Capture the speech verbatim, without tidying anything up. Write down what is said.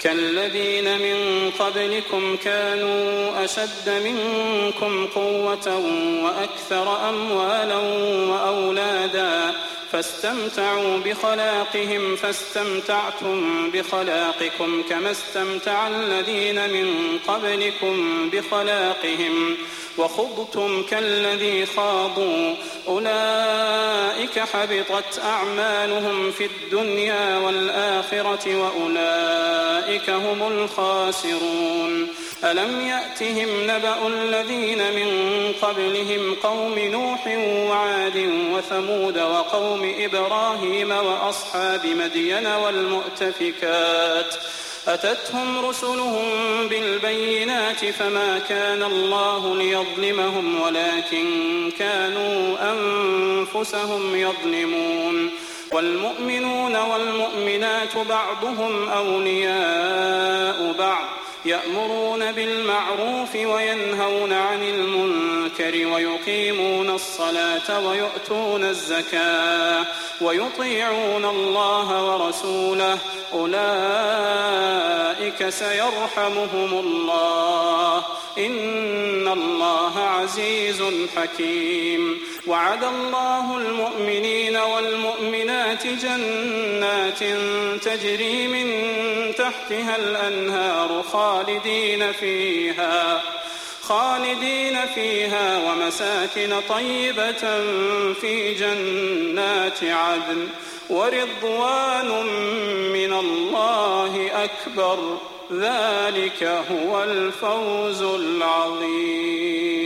كالذين من قبلكم كانوا أشد منكم قوة وأكثر أموالا وأولادا فاستمتعوا بخلاقهم فاستمتعتم بخلاقكم كما استمتع الذين من قبلكم بخلاقهم وخضتم كالذي خاضوا أولئك حبطت أعمالهم في الدنيا والآخرة وأولئك هم الخاسرون. ألم يأتهم نبأ الذين من قبلهم قوم نوح وعاد وثمود وقوم إبراهيم وأصحاب مدين والمؤتفكات أتتهم رسلهم بالبينات فما كان الله ليظلمهم ولكن كانوا أنفسهم يظلمون. والمؤمنون والمؤمنات بعضهم أولياء بعض يأمرون بالمعروف وينهون عن المنكر ويقيمون الصلاة ويؤتون الزكاة ويطيعون الله ورسوله أولئك سيرحمهم الله إن الله عزيز حكيم. وعد الله المؤمنين والمؤمنات جنات تجري من تحتها الأنهار خالدين فيها خالدين فيها ومساكن طيبة في جنات عدن ورضوان من الله أكبر ذلك هو الفوز العظيم.